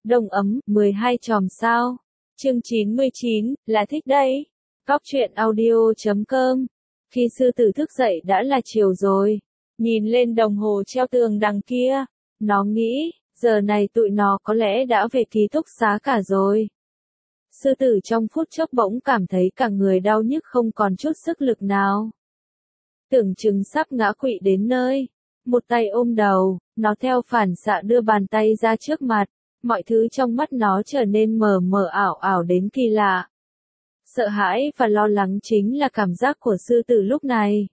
Đông ấm, 12 chòm sao. Chương 99, là thích đấy. Góc truyện audio.com. Khi sư tử thức dậy đã là chiều rồi. Nhìn lên đồng hồ treo tường đằng kia. Nó nghĩ, giờ này tụi nó có lẽ đã về ký túc xá cả rồi. Sư tử trong phút chốc bỗng cảm thấy cả người đau nhức không còn chút sức lực nào. Tưởng chừng sắp ngã quỵ đến nơi. Một tay ôm đầu, nó theo phản xạ đưa bàn tay ra trước mặt. Mọi thứ trong mắt nó trở nên mờ mờ ảo ảo đến kỳ lạ. Sợ hãi và lo lắng chính là cảm giác của sư tử lúc này.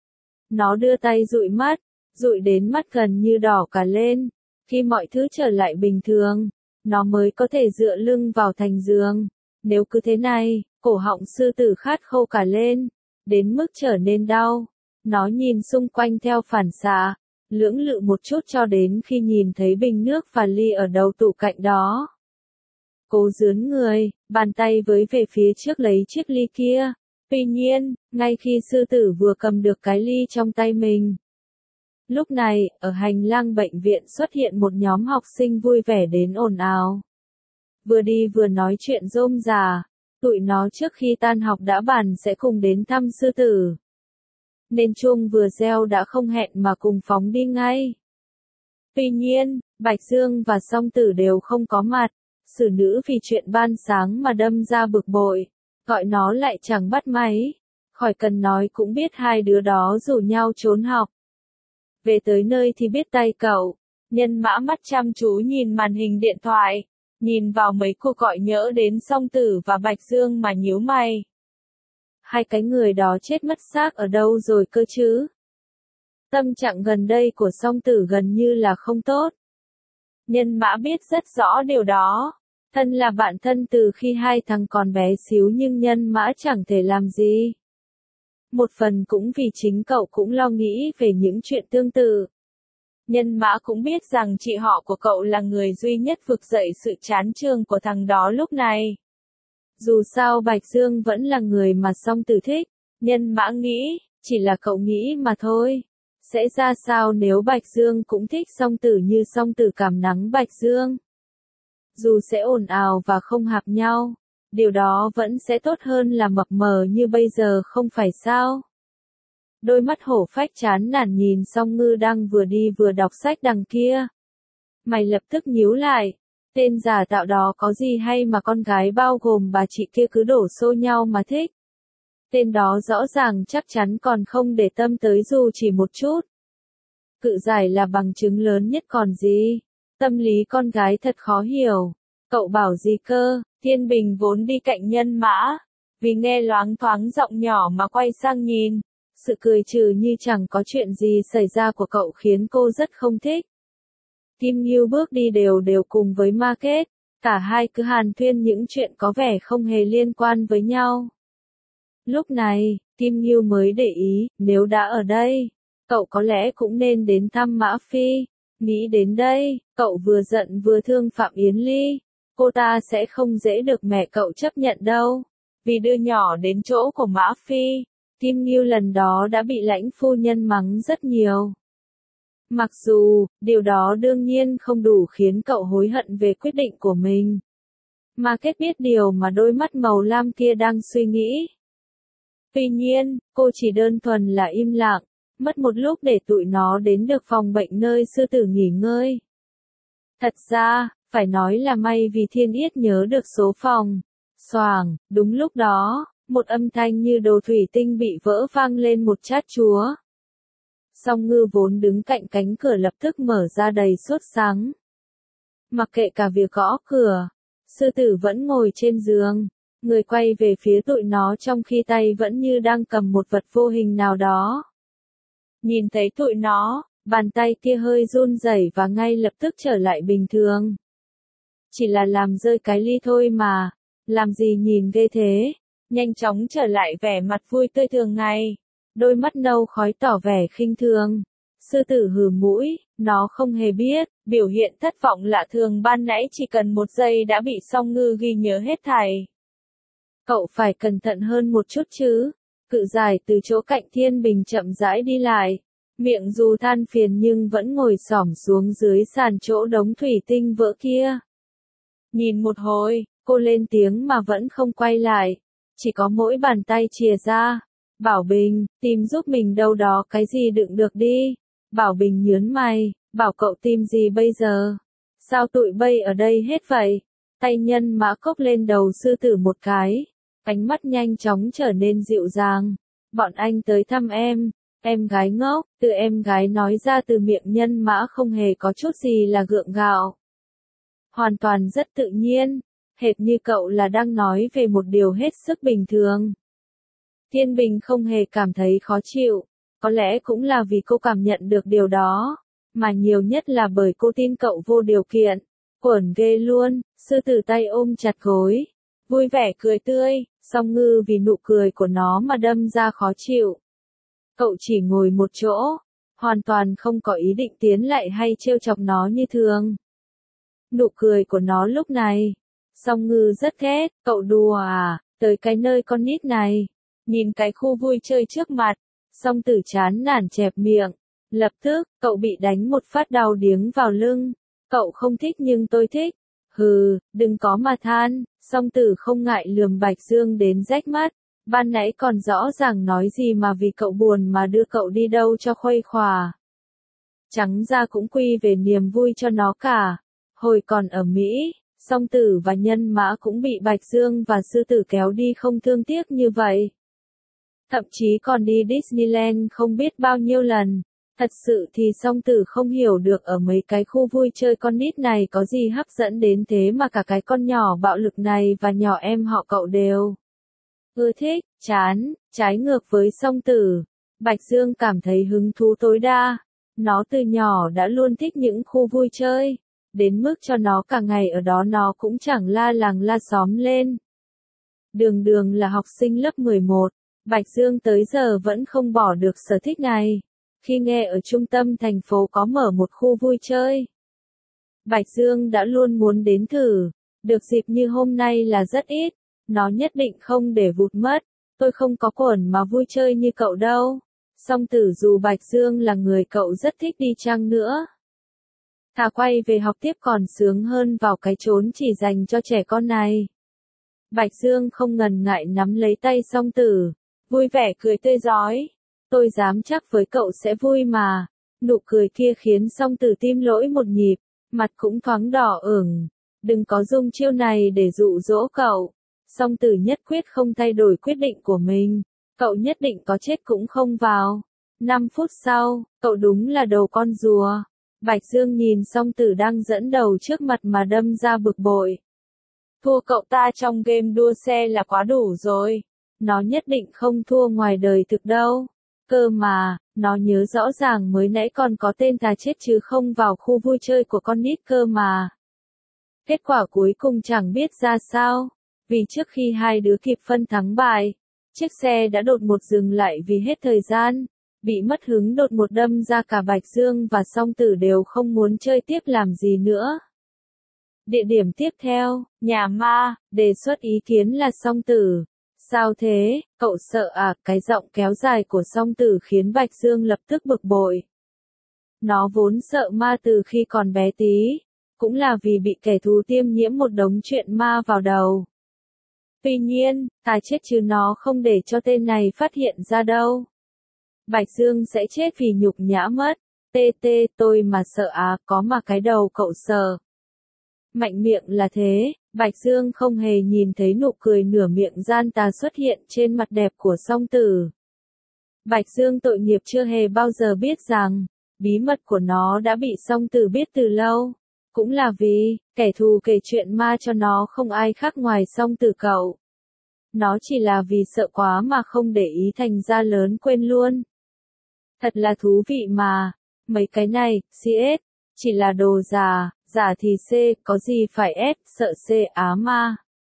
Nó đưa tay dụi đến mắt gần như đỏ cả lên. Khi mọi thứ trở lại bình thường, nó mới có thể dựa lưng vào thành giường. Nếu cứ thế này, cổ họng sư tử khát khô cả lên, đến mức trở nên đau. Nó nhìn xung quanh theo phản xạ, lưỡng lự một chút cho đến khi nhìn thấy bình nước và ly ở đầu tủ cạnh đó. Cố dướn người, bàn tay với về phía trước lấy chiếc ly kia. Tuy nhiên, ngay khi sư tử vừa cầm được cái ly trong tay mình. Lúc này, ở hành lang bệnh viện xuất hiện một nhóm học sinh vui vẻ đến ồn ào. Vừa đi vừa nói chuyện rôm rả, tụi nó trước khi tan học đã bàn sẽ cùng đến thăm sư tử. Nên chuông vừa reo đã không hẹn mà cùng phóng đi ngay. Tuy nhiên, Bạch Dương và Song Tử đều không có mặt. Xử nữ vì chuyện ban sáng mà đâm ra bực bội, gọi nó lại chẳng bắt máy. Khỏi cần nói cũng biết hai đứa đó rủ nhau trốn học. Về tới nơi thì biết tay cậu. Nhân Mã mắt chăm chú nhìn màn hình điện thoại, nhìn vào mấy cuộc gọi nhỡ đến Song Tử và Bạch Dương mà nhíu mày. Hai cái người đó chết mất xác ở đâu rồi cơ chứ? Tâm trạng gần đây của Song Tử gần như là không tốt. Nhân Mã biết rất rõ điều đó. Thân là bạn thân từ khi hai thằng còn bé xíu nhưng Nhân Mã chẳng thể làm gì. Một phần cũng vì chính cậu cũng lo nghĩ về những chuyện tương tự. Nhân Mã cũng biết rằng chị họ của cậu là người duy nhất vực dậy sự chán chường của thằng đó lúc này. Dù sao Bạch Dương vẫn là người mà Song Tử thích. Nhân Mã nghĩ, chỉ là cậu nghĩ mà thôi. Sẽ ra sao nếu Bạch Dương cũng thích Song Tử như Song Tử cảm nắng Bạch Dương? Dù sẽ ồn ào và không hợp nhau, điều đó vẫn sẽ tốt hơn là mập mờ như bây giờ không phải sao? Đôi mắt hổ phách chán nản nhìn Song Ngư đang vừa đi vừa đọc sách đằng kia. Mày lập tức nhíu lại. Tên giả tạo đó có gì hay mà con gái bao gồm bà chị kia cứ đổ xô nhau mà thích. Tên đó rõ ràng chắc chắn còn không để tâm tới dù chỉ một chút. Cự giải là bằng chứng lớn nhất còn gì. Tâm lý con gái thật khó hiểu. Cậu bảo gì cơ? Thiên Bình vốn đi cạnh Nhân Mã. Vì nghe loáng thoáng giọng nhỏ mà quay sang nhìn. Sự cười trừ như chẳng có chuyện gì xảy ra của cậu khiến cô rất không thích. Kim Ngưu bước đi đều đều cùng với Market. Cả hai cứ hàn thuyên những chuyện có vẻ không hề liên quan với nhau. Lúc này, Kim Ngưu mới để ý, nếu đã ở đây, cậu có lẽ cũng nên đến thăm Mã Phi. Nghĩ đến đây, cậu vừa giận vừa thương Phạm Yến Ly. Cô ta sẽ không dễ được mẹ cậu chấp nhận đâu. Vì đưa nhỏ đến chỗ của Mã Phi, Kim Ngưu lần đó đã bị lãnh phu nhân mắng rất nhiều. Mặc dù, điều đó đương nhiên không đủ khiến cậu hối hận về quyết định của mình. Market biết điều mà đôi mắt màu lam kia đang suy nghĩ. Tuy nhiên, cô chỉ đơn thuần là im lặng, mất một lúc để tụi nó đến được phòng bệnh nơi sư tử nghỉ ngơi. Thật ra, phải nói là may vì Thiên Yết nhớ được số phòng. Xoàng, đúng lúc đó, một âm thanh như đồ thủy tinh bị vỡ vang lên một chát chúa. Song Ngư vốn đứng cạnh cánh cửa lập tức mở ra đầy sốt sắng. Mặc kệ cả việc gõ cửa, sư tử vẫn ngồi trên giường, người quay về phía tụi nó trong khi tay vẫn như đang cầm một vật vô hình nào đó. Nhìn thấy tụi nó, bàn tay kia hơi run rẩy và ngay lập tức trở lại bình thường. Chỉ là làm rơi cái ly thôi mà, làm gì nhìn ghê thế, nhanh chóng trở lại vẻ mặt vui tươi thường ngày. Đôi mắt nâu khói tỏ vẻ khinh thường. Sư tử hừ mũi, nó không hề biết, biểu hiện thất vọng lạ thường ban nãy chỉ cần một giây đã bị Song Ngư ghi nhớ hết thảy. Cậu phải cẩn thận hơn một chút chứ. Cự giải từ chỗ cạnh Thiên Bình chậm rãi đi lại. Miệng dù than phiền nhưng vẫn ngồi xổm xuống dưới sàn chỗ đống thủy tinh vỡ kia. Nhìn một hồi, cô lên tiếng mà vẫn không quay lại. Chỉ có mỗi bàn tay chìa ra. Bảo Bình, tìm giúp mình đâu đó cái gì đựng được đi. Bảo Bình nhớn mày, bảo cậu tìm gì bây giờ? Sao tụi bay ở đây hết vậy? Tay Nhân Mã cốc lên đầu sư tử một cái. Ánh mắt nhanh chóng trở nên dịu dàng. Bọn anh tới thăm em gái ngốc, từ em gái nói ra từ miệng Nhân Mã không hề có chút gì là gượng gạo. Hoàn toàn rất tự nhiên, hệt như cậu là đang nói về một điều hết sức bình thường. Thiên Bình không hề cảm thấy khó chịu, có lẽ cũng là vì cô cảm nhận được điều đó, mà nhiều nhất là bởi cô tin cậu vô điều kiện. Quẩn ghê luôn, sư tử tay ôm chặt gối, vui vẻ cười tươi, song ngư vì nụ cười của nó mà đâm ra khó chịu. Cậu chỉ ngồi một chỗ, hoàn toàn không có ý định tiến lại hay trêu chọc nó như thường. Nụ cười của nó lúc này, song ngư rất ghét, cậu đùa à, tới cái nơi con nít này, nhìn cái khu vui chơi trước mặt, song tử chán nản chẹp miệng, lập tức, cậu bị đánh một phát đau điếng vào lưng, cậu không thích nhưng tôi thích, hừ, đừng có mà than, song tử không ngại lườm Bạch Dương đến rách mắt, ban nãy còn rõ ràng nói gì mà vì cậu buồn mà đưa cậu đi đâu cho khuây khỏa. Trắng ra cũng quy về niềm vui cho nó cả. Hồi còn ở Mỹ, song tử và Nhân Mã cũng bị Bạch Dương và sư tử kéo đi không thương tiếc như vậy. Thậm chí còn đi Disneyland không biết bao nhiêu lần. Thật sự thì song tử không hiểu được ở mấy cái khu vui chơi con nít này có gì hấp dẫn đến thế mà cả cái con nhỏ bạo lực này và nhỏ em họ cậu đều ưa thích, chán, trái ngược với song tử. Bạch Dương cảm thấy hứng thú tối đa. Nó từ nhỏ đã luôn thích những khu vui chơi. Đến mức cho nó cả ngày ở đó nó cũng chẳng la làng la xóm lên. Đường Đường là học sinh lớp 11, Bạch Dương tới giờ vẫn không bỏ được sở thích này. Khi nghe ở trung tâm thành phố có mở một khu vui chơi, Bạch Dương đã luôn muốn đến thử, được dịp như hôm nay là rất ít, nó nhất định không để vụt mất. Tôi không có quần mà vui chơi như cậu đâu. Song tử dù Bạch Dương là người cậu rất thích đi chăng nữa, thà quay về học tiếp còn sướng hơn vào cái chốn chỉ dành cho trẻ con này. Bạch Dương không ngần ngại nắm lấy tay song tử, vui vẻ cười tươi rói. Tôi dám chắc với cậu sẽ vui mà. Nụ cười kia khiến song tử tim lỗi một nhịp, mặt cũng thoáng đỏ ửng. Đừng có dùng chiêu này để dụ dỗ cậu. Song tử nhất quyết không thay đổi quyết định của mình. Cậu nhất định có chết cũng không vào. 5 phút sau, cậu đúng là đầu con rùa. Bạch Dương nhìn song tử đang dẫn đầu trước mặt mà đâm ra bực bội. Thua cậu ta trong game đua xe là quá đủ rồi. Nó nhất định không thua ngoài đời thực đâu. Cơ mà, nó nhớ rõ ràng mới nãy còn có tên thà chết chứ không vào khu vui chơi của con nít cơ mà. Kết quả cuối cùng chẳng biết ra sao. Vì trước khi hai đứa kịp phân thắng bại, chiếc xe đã đột ngột dừng lại vì hết thời gian. Bị mất hứng đột ngột đâm ra cả Bạch Dương và song tử đều không muốn chơi tiếp làm gì nữa. Địa điểm tiếp theo, nhà ma, đề xuất ý kiến là song tử. Sao thế, cậu sợ à? Cái giọng kéo dài của song tử khiến Bạch Dương lập tức bực bội. Nó vốn sợ ma từ khi còn bé tí, cũng là vì bị kẻ thù tiêm nhiễm một đống chuyện ma vào đầu. Tuy nhiên, thà chết chứ nó không để cho tên này phát hiện ra đâu. Bạch Dương sẽ chết vì nhục nhã mất. Tôi mà sợ à, có mà cái đầu cậu sợ. Mạnh miệng là thế, Bạch Dương không hề nhìn thấy nụ cười nửa miệng gian tà xuất hiện trên mặt đẹp của song tử. Bạch Dương tội nghiệp chưa hề bao giờ biết rằng, bí mật của nó đã bị song tử biết từ lâu. Cũng là vì, kẻ thù kể chuyện ma cho nó không ai khác ngoài song tử cậu. Nó chỉ là vì sợ quá mà không để ý thành ra lớn quên luôn. Thật là thú vị mà, mấy cái này, CS, chỉ là đồ giả, giả thì C, có gì phải ép, sợ C á ma.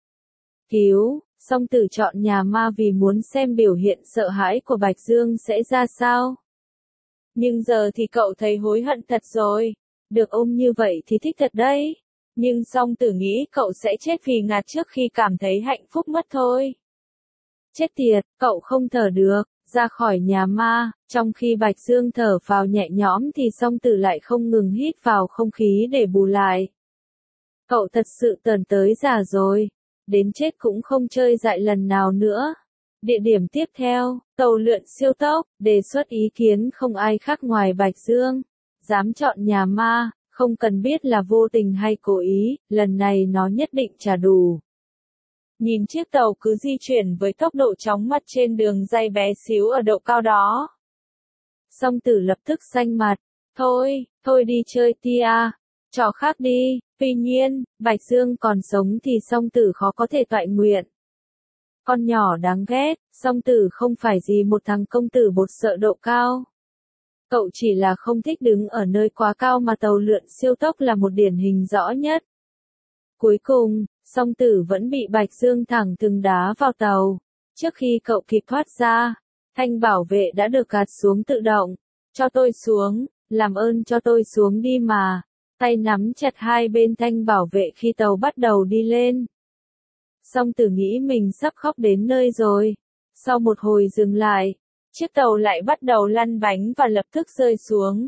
Cứu, song tử chọn nhà ma vì muốn xem biểu hiện sợ hãi của Bạch Dương sẽ ra sao. Nhưng giờ thì cậu thấy hối hận thật rồi, được ôm như vậy thì thích thật đấy. Nhưng song tử nghĩ cậu sẽ chết vì ngạt trước khi cảm thấy hạnh phúc mất thôi. Chết tiệt, cậu không thở được. Ra khỏi nhà ma, trong khi Bạch Dương thở phào nhẹ nhõm thì song tử lại không ngừng hít vào không khí để bù lại. Cậu thật sự tởn tới già rồi. Đến chết cũng không chơi dại lần nào nữa. Địa điểm tiếp theo, tàu lượn siêu tốc, đề xuất ý kiến không ai khác ngoài Bạch Dương. Dám chọn nhà ma, không cần biết là vô tình hay cố ý, lần này nó nhất định trả đủ. Nhìn chiếc tàu cứ di chuyển với tốc độ chóng mặt trên đường ray bé xíu ở độ cao đó. Song Tử lập tức xanh mặt. Thôi đi chơi tia. Trò khác đi. Tuy nhiên, Bạch Dương còn sống thì Song Tử khó có thể toại nguyện. Con nhỏ đáng ghét, Song Tử không phải gì một thằng công tử bột sợ độ cao. Cậu chỉ là không thích đứng ở nơi quá cao mà tàu lượn siêu tốc là một điển hình rõ nhất. Cuối cùng, Song Tử vẫn bị Bạch Dương thẳng thừng đá vào tàu. Trước khi cậu kịp thoát ra, thanh bảo vệ đã được gạt xuống tự động. Cho tôi xuống, làm ơn cho tôi xuống đi mà. Tay nắm chặt hai bên thanh bảo vệ khi tàu bắt đầu đi lên. Song Tử nghĩ mình sắp khóc đến nơi rồi. Sau một hồi dừng lại, chiếc tàu lại bắt đầu lăn bánh và lập tức rơi xuống.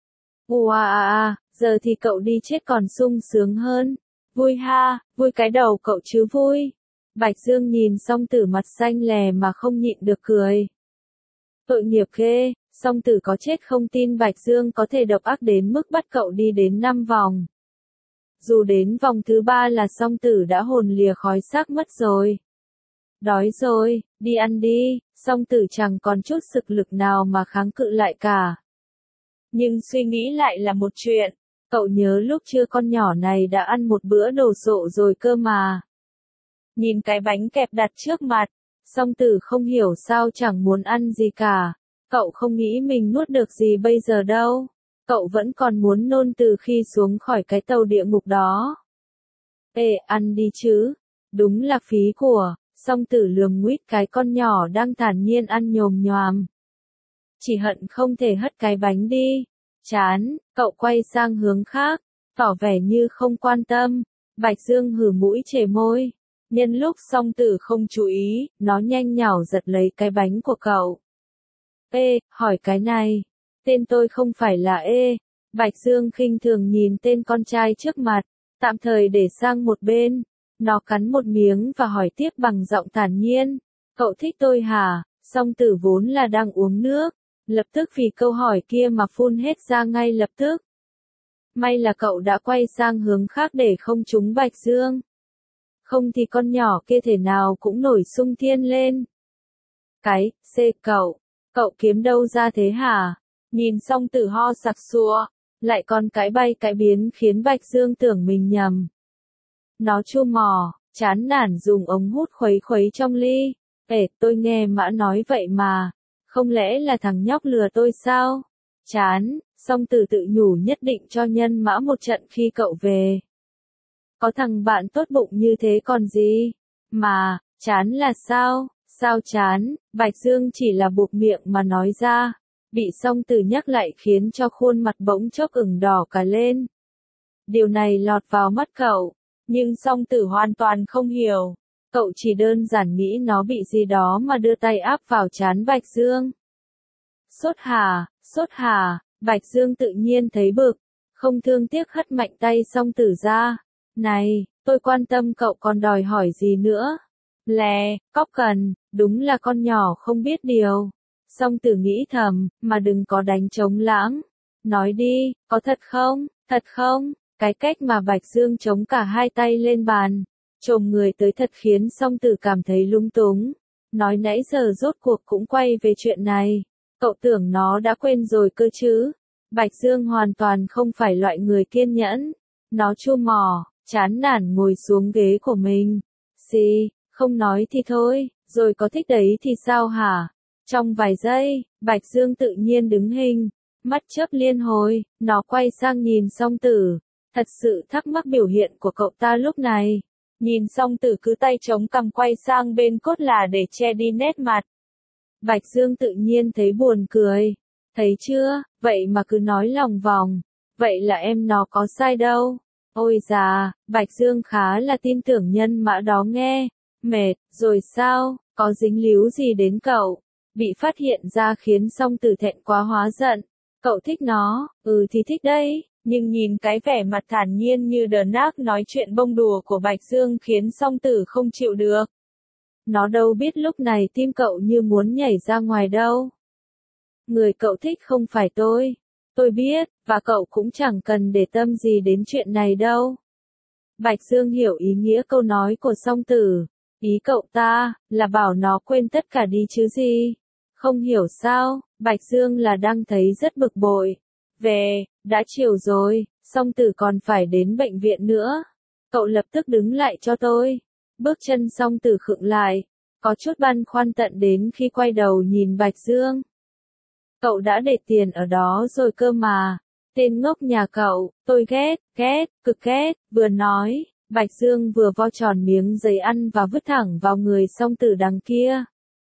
Giờ thì cậu đi chết còn sung sướng hơn. Vui ha, vui cái đầu cậu chứ vui. Bạch Dương nhìn Song Tử mặt xanh lè mà không nhịn được cười. Tội nghiệp ghê, Song Tử có chết không tin Bạch Dương có thể độc ác đến mức bắt cậu đi đến 5 vòng. Dù đến vòng thứ 3 là Song Tử đã hồn lìa khói xác mất rồi. Đói rồi, đi ăn đi, Song Tử chẳng còn chút sức lực nào mà kháng cự lại cả. Nhưng suy nghĩ lại là một chuyện, cậu nhớ lúc trưa con nhỏ này đã ăn một bữa đồ sộ rồi cơ mà. Nhìn cái bánh kẹp đặt trước mặt, Song Tử không hiểu sao chẳng muốn ăn gì cả. Cậu không nghĩ mình nuốt được gì bây giờ đâu. Cậu vẫn còn muốn nôn từ khi xuống khỏi cái tàu địa ngục đó. Ê, ăn đi chứ. Đúng là phí của. Song Tử lườm nguýt cái con nhỏ đang thản nhiên ăn nhồm nhoàm. Chỉ hận không thể hất cái bánh đi. Chán, cậu quay sang hướng khác, tỏ vẻ như không quan tâm. Bạch Dương hừ mũi chề môi. Nhân lúc Song Tử không chú ý, nó nhanh nhảu giật lấy cái bánh của cậu. Ê, hỏi cái này. Tên tôi không phải là Ê. Bạch Dương khinh thường nhìn tên con trai trước mặt, tạm thời để sang một bên. Nó cắn một miếng và hỏi tiếp bằng giọng thản nhiên. Cậu thích tôi hả? Song Tử vốn là đang uống nước, lập tức vì câu hỏi kia mà phun hết ra ngay lập tức. May là cậu đã quay sang hướng khác để không trúng Bạch Dương. Không thì con nhỏ kia thể nào cũng nổi sung thiên lên. Cái, cậu kiếm đâu ra thế hả? Nhìn Song Tử ho sặc sụa, lại còn cái bay cái biến khiến Bạch Dương tưởng mình nhầm. Nó chua mỏ, chán nản dùng ống hút khuấy khuấy trong ly. Tôi nghe Mã nói vậy mà, không lẽ là thằng nhóc lừa tôi sao? Chán, Song Tử tự nhủ nhất định cho Nhân Mã một trận khi cậu về. Có thằng bạn tốt bụng như thế còn gì? Mà, chán là sao? Sao chán? Bạch Dương chỉ là buộc miệng mà nói ra. Bị Song Tử nhắc lại khiến cho khuôn mặt bỗng chốc ửng đỏ cả lên. Điều này lọt vào mắt cậu, nhưng Song Tử hoàn toàn không hiểu. Cậu chỉ đơn giản nghĩ nó bị gì đó mà đưa tay áp vào trán Bạch Dương. Sốt hả, Bạch Dương tự nhiên thấy bực, không thương tiếc hất mạnh tay Song Tử ra. Này, tôi quan tâm cậu còn đòi hỏi gì nữa? Cóc cần, đúng là con nhỏ không biết điều. Song Tử nghĩ thầm, mà đừng có đánh trống lãng. Nói đi, có thật không? Cái cách mà Bạch Dương chống cả hai tay lên bàn, chồm người tới thật khiến Song Tử cảm thấy lung túng. Nói nãy giờ rốt cuộc cũng quay về chuyện này. Cậu tưởng nó đã quên rồi cơ chứ? Bạch Dương hoàn toàn không phải loại người kiên nhẫn. Nó chua mỏ, chán nản ngồi xuống ghế của mình. Không nói thì thôi, rồi có thích đấy thì sao hả? Trong vài giây, Bạch Dương tự nhiên đứng hình, mắt chớp liên hồi, nó quay sang nhìn Song Tử, thật sự thắc mắc biểu hiện của cậu ta lúc này. Nhìn Song Tử cứ tay chống cằm quay sang bên cốt là để che đi nét mặt. Bạch Dương tự nhiên thấy buồn cười. Thấy chưa, vậy mà cứ nói lòng vòng. Vậy là em nó có sai đâu. Ôi già, Bạch Dương khá là tin tưởng Nhân Mã đó nghe. Mệt, rồi sao, có dính líu gì đến cậu? Bị phát hiện ra khiến Song Tử thẹn quá hóa giận. Cậu thích nó, thì thích đấy, Nhưng nhìn cái vẻ mặt thản nhiên như đờ nác nói chuyện bông đùa của Bạch Dương khiến song tử không chịu được. Nó đâu biết lúc này tim cậu như muốn nhảy ra ngoài đâu. Người cậu thích không phải tôi biết, và cậu cũng chẳng cần để tâm gì đến chuyện này đâu. Bạch Dương hiểu ý nghĩa câu nói của song tử. Ý cậu ta, là bảo nó quên tất cả đi chứ gì. Không hiểu sao, Bạch Dương là đang thấy rất bực bội. Đã chiều rồi, song tử còn phải đến bệnh viện nữa. Cậu lập tức đứng lại cho tôi. Bước chân song tử khựng lại, có chút băn khoăn tận đến khi quay đầu nhìn Bạch Dương. Cậu đã để tiền ở đó rồi cơ mà. Tên ngốc nhà cậu, tôi cực ghét, vừa nói, Bạch Dương vừa vo tròn miếng giấy ăn và vứt thẳng vào người song tử đằng kia.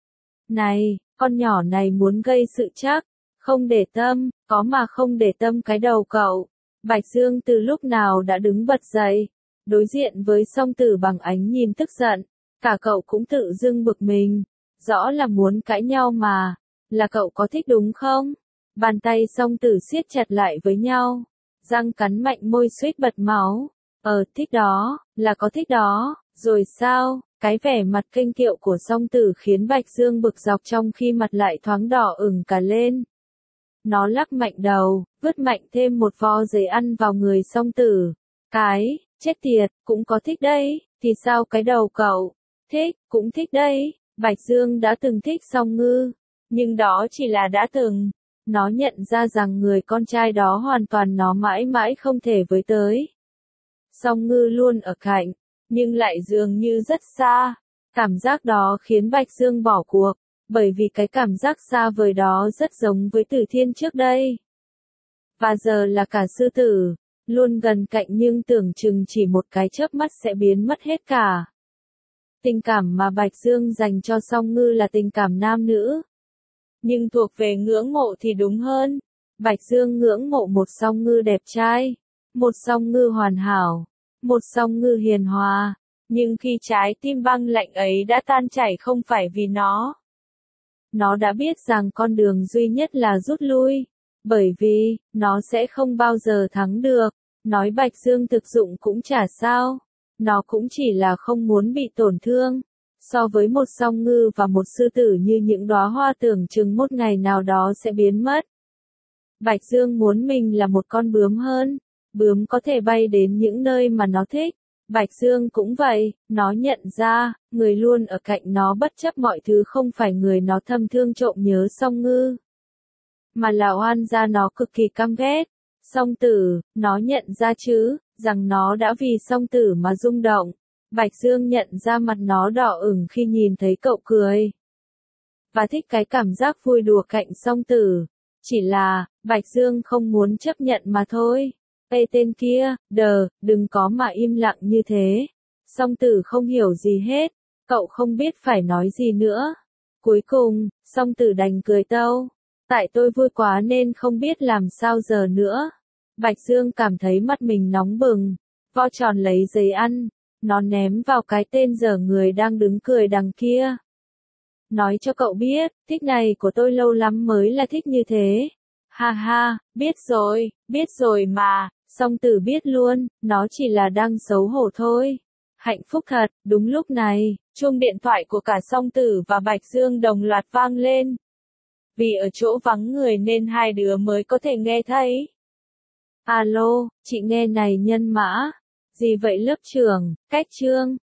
Này, con nhỏ này muốn gây sự chắc, không để tâm, có mà không để tâm cái đầu cậu. Bạch Dương từ lúc nào đã đứng bật dậy, đối diện với song tử bằng ánh nhìn tức giận, cả cậu cũng tự dưng bực mình, rõ là muốn cãi nhau mà, là cậu có thích đúng không? Bàn tay song tử siết chặt lại với nhau, răng cắn mạnh môi suýt bật máu. Thích đó, là có thích đó, rồi sao? Cái vẻ mặt kênh kiệu của song tử khiến Bạch Dương bực dọc trong khi mặt lại thoáng đỏ ửng cả lên. Nó lắc mạnh đầu, vứt mạnh thêm một vo giấy ăn vào người song tử. Chết tiệt, cũng có thích đấy, thì sao cái đầu cậu? Thích, cũng thích đấy. Bạch Dương đã từng thích Song Ngư, nhưng đó chỉ là đã từng. Nó nhận ra rằng người con trai đó hoàn toàn nó mãi mãi không thể với tới. Song Ngư luôn ở cạnh, nhưng lại dường như rất xa. Cảm giác đó khiến Bạch Dương bỏ cuộc, bởi vì cái cảm giác xa vời đó rất giống với Tử Thiên trước đây. Và giờ là cả sư tử, luôn gần cạnh nhưng tưởng chừng chỉ một cái chớp mắt sẽ biến mất hết cả. Tình cảm mà Bạch Dương dành cho Song Ngư là tình cảm nam nữ. Nhưng thuộc về ngưỡng mộ thì đúng hơn. Bạch Dương ngưỡng mộ một Song Ngư đẹp trai, một Song Ngư hoàn hảo, một Song Ngư hiền hòa. Nhưng khi trái tim băng lạnh ấy đã tan chảy không phải vì nó đã biết rằng con đường duy nhất là rút lui, bởi vì nó sẽ không bao giờ thắng được. Nói Bạch Dương thực dụng cũng chả sao, nó cũng chỉ là không muốn bị tổn thương. So với một Song Ngư và một sư tử như những đóa hoa tưởng chừng một ngày nào đó sẽ biến mất. Bạch Dương muốn mình là một con bướm hơn, bướm có thể bay đến những nơi mà nó thích. Bạch Dương cũng vậy, nó nhận ra, người luôn ở cạnh nó bất chấp mọi thứ không phải người nó thầm thương trộm nhớ Song Ngư, mà là oan gia nó cực kỳ căm ghét. Song tử, nó nhận ra chứ, rằng nó đã vì song tử mà rung động. Bạch Dương nhận ra mặt nó đỏ ửng khi nhìn thấy cậu cười. Và thích cái cảm giác vui đùa cạnh song tử. Chỉ là, Bạch Dương không muốn chấp nhận mà thôi. Ê tên kia, đừng có mà im lặng như thế. Song tử không hiểu gì hết. Cậu không biết phải nói gì nữa. Cuối cùng, song tử đành cười tâu. Tại tôi vui quá nên không biết làm sao giờ nữa. Bạch Dương cảm thấy mắt mình nóng bừng. Vo tròn lấy giấy ăn. Nó ném vào cái tên dở người đang đứng cười đằng kia. Nói cho cậu biết, thích này của tôi lâu lắm mới là thích như thế. Ha ha, biết rồi mà. Song tử biết luôn, nó chỉ là đang xấu hổ thôi. Hạnh phúc thật. Đúng lúc này, chuông điện thoại của cả song tử và Bạch Dương đồng loạt vang lên. Vì ở chỗ vắng người nên hai đứa mới có thể nghe thấy. Alo, chị nghe này Nhân Mã. Gì vậy lớp trưởng, cách chương.